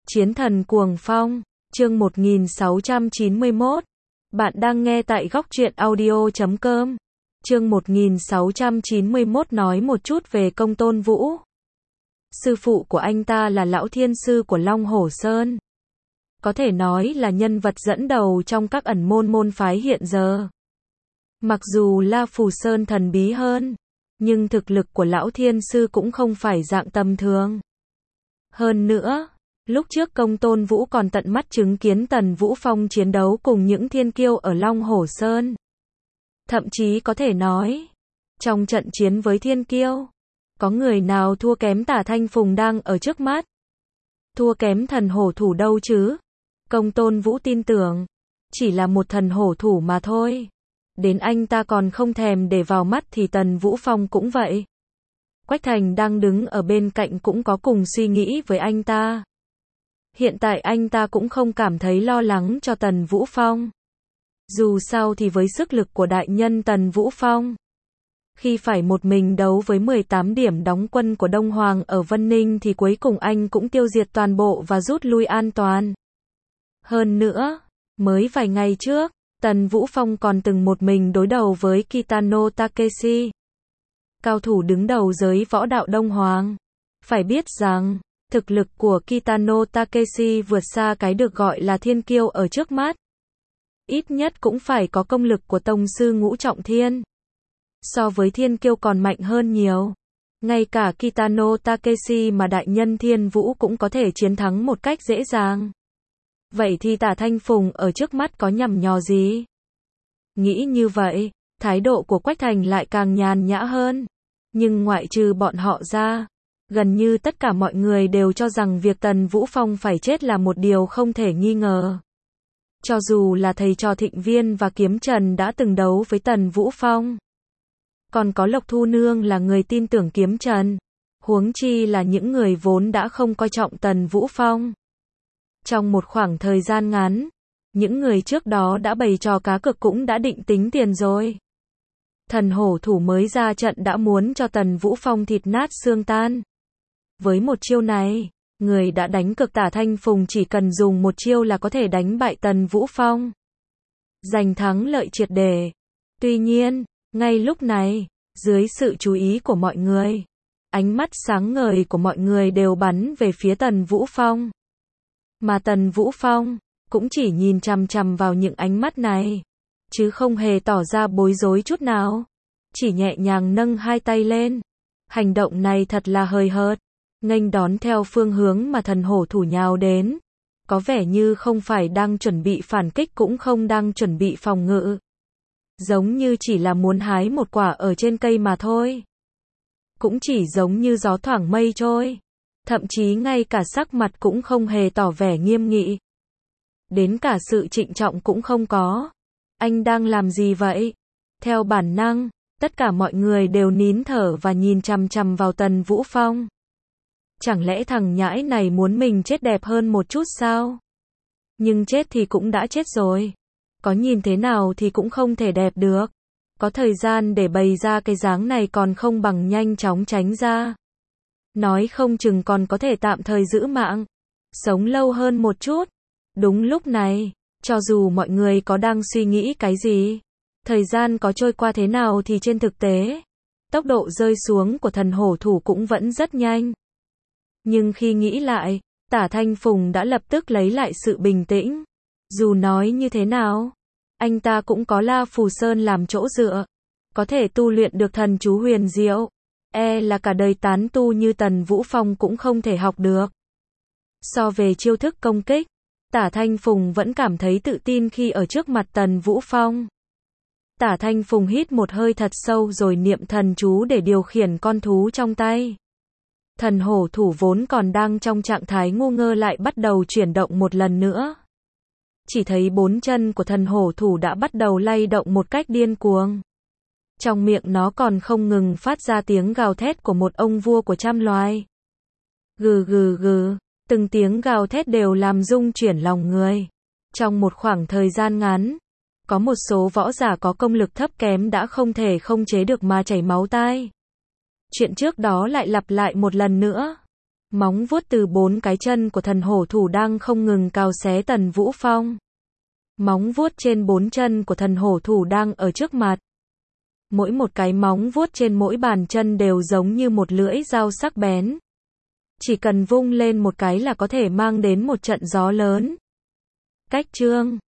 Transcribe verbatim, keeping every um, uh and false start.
Chiến thần cuồng phong, chương một nghìn sáu trăm chín mươi mốt. Bạn đang nghe tại góc truyện audio chấm com. Chương một nghìn sáu trăm chín mươi mốt nói một chút về Công Tôn Vũ. Sư phụ của anh ta là lão thiên sư của Long Hổ Sơn. Có thể nói là nhân vật dẫn đầu trong các ẩn môn môn phái hiện giờ. Mặc dù La Phù Sơn thần bí hơn, nhưng thực lực của lão thiên sư cũng không phải dạng tầm thường. Hơn nữa, lúc trước Công Tôn Vũ còn tận mắt chứng kiến Tần Vũ Phong chiến đấu cùng những thiên kiêu ở Long Hổ Sơn. Thậm chí có thể nói, trong trận chiến với thiên kiêu, có người nào thua kém Tả Thanh Phùng đang ở trước mắt? Thua kém thần hổ thủ đâu chứ? Công Tôn Vũ tin tưởng, chỉ là một thần hổ thủ mà thôi. Đến anh ta còn không thèm để vào mắt thì Tần Vũ Phong cũng vậy. Quách Thành đang đứng ở bên cạnh cũng có cùng suy nghĩ với anh ta. Hiện tại anh ta cũng không cảm thấy lo lắng cho Tần Vũ Phong. Dù sao thì với sức lực của đại nhân Tần Vũ Phong, khi phải một mình đấu với mười tám điểm đóng quân của Đông Hoàng ở Vân Ninh thì cuối cùng anh cũng tiêu diệt toàn bộ và rút lui an toàn. Hơn nữa, mới vài ngày trước, Tần Vũ Phong còn từng một mình đối đầu với Kitano Takeshi, cao thủ đứng đầu giới võ đạo Đông Hoàng. Phải biết rằng, thực lực của Kitano Takeshi vượt xa cái được gọi là thiên kiêu ở trước mắt. Ít nhất cũng phải có công lực của tông sư ngũ trọng thiên. So với thiên kiêu còn mạnh hơn nhiều. Ngay cả Kitano Takeshi mà đại nhân Thiên Vũ cũng có thể chiến thắng một cách dễ dàng. Vậy thì Tả Thanh Phùng ở trước mắt có nhằm nhò gì? Nghĩ như vậy, thái độ của Quách Thành lại càng nhàn nhã hơn. Nhưng ngoại trừ bọn họ ra, gần như tất cả mọi người đều cho rằng việc Tần Vũ Phong phải chết là một điều không thể nghi ngờ. Cho dù là thầy trò Thịnh Viên và Kiếm Trần đã từng đấu với Tần Vũ Phong. Còn có Lộc Thu Nương là người tin tưởng Kiếm Trần. Huống chi là những người vốn đã không coi trọng Tần Vũ Phong. Trong một khoảng thời gian ngắn, những người trước đó đã bày trò cá cược cũng đã định tính tiền rồi. Thần hổ thủ mới ra trận đã muốn cho Tần Vũ Phong thịt nát xương tan. Với một chiêu này, người đã đánh cược Tả Thanh Phùng chỉ cần dùng một chiêu là có thể đánh bại Tần Vũ Phong, giành thắng lợi triệt để. Tuy nhiên, ngay lúc này, dưới sự chú ý của mọi người, ánh mắt sáng ngời của mọi người đều bắn về phía Tần Vũ Phong. Mà Tần Vũ Phong cũng chỉ nhìn chằm chằm vào những ánh mắt này, chứ không hề tỏ ra bối rối chút nào. Chỉ nhẹ nhàng nâng hai tay lên. Hành động này thật là hời hợt, nghênh đón theo phương hướng mà thần hổ thủ nhào đến. Có vẻ như không phải đang chuẩn bị phản kích cũng không đang chuẩn bị phòng ngự. Giống như chỉ là muốn hái một quả ở trên cây mà thôi. Cũng chỉ giống như gió thoảng mây trôi. Thậm chí ngay cả sắc mặt cũng không hề tỏ vẻ nghiêm nghị. Đến cả sự trịnh trọng cũng không có. Anh đang làm gì vậy? Theo bản năng, tất cả mọi người đều nín thở và nhìn chằm chằm vào Tần Vũ Phong. Chẳng lẽ thằng nhãi này muốn mình chết đẹp hơn một chút sao? Nhưng chết thì cũng đã chết rồi. Có nhìn thế nào thì cũng không thể đẹp được. Có thời gian để bày ra cái dáng này còn không bằng nhanh chóng tránh ra. Nói không chừng còn có thể tạm thời giữ mạng, sống lâu hơn một chút. Đúng lúc này, cho dù mọi người có đang suy nghĩ cái gì, thời gian có trôi qua thế nào thì trên thực tế, tốc độ rơi xuống của thần hổ thủ cũng vẫn rất nhanh. Nhưng khi nghĩ lại, Tả Thanh Phùng đã lập tức lấy lại sự bình tĩnh. Dù nói như thế nào, anh ta cũng có La Phù Sơn làm chỗ dựa, có thể tu luyện được thần chú huyền diệu. E là cả đời tán tu như Tần Vũ Phong cũng không thể học được. So về chiêu thức công kích, Tả Thanh Phùng vẫn cảm thấy tự tin khi ở trước mặt Tần Vũ Phong. Tả Thanh Phùng hít một hơi thật sâu rồi niệm thần chú để điều khiển con thú trong tay. Thần hổ thủ vốn còn đang trong trạng thái ngu ngơ lại bắt đầu chuyển động một lần nữa. Chỉ thấy bốn chân của thần hổ thủ đã bắt đầu lay động một cách điên cuồng. Trong miệng nó còn không ngừng phát ra tiếng gào thét của một ông vua của trăm loài. Gừ gừ gừ, từng tiếng gào thét đều làm rung chuyển lòng người. Trong một khoảng thời gian ngắn, có một số võ giả có công lực thấp kém đã không thể không chế được mà chảy máu tai. Chuyện trước đó lại lặp lại một lần nữa. Móng vuốt từ bốn cái chân của thần hổ thủ đang không ngừng cào xé Tần Vũ Phong. Móng vuốt trên bốn chân của thần hổ thủ đang ở trước mặt. Mỗi một cái móng vuốt trên mỗi bàn chân đều giống như một lưỡi dao sắc bén. Chỉ cần vung lên một cái là có thể mang đến một trận gió lớn. Cách chương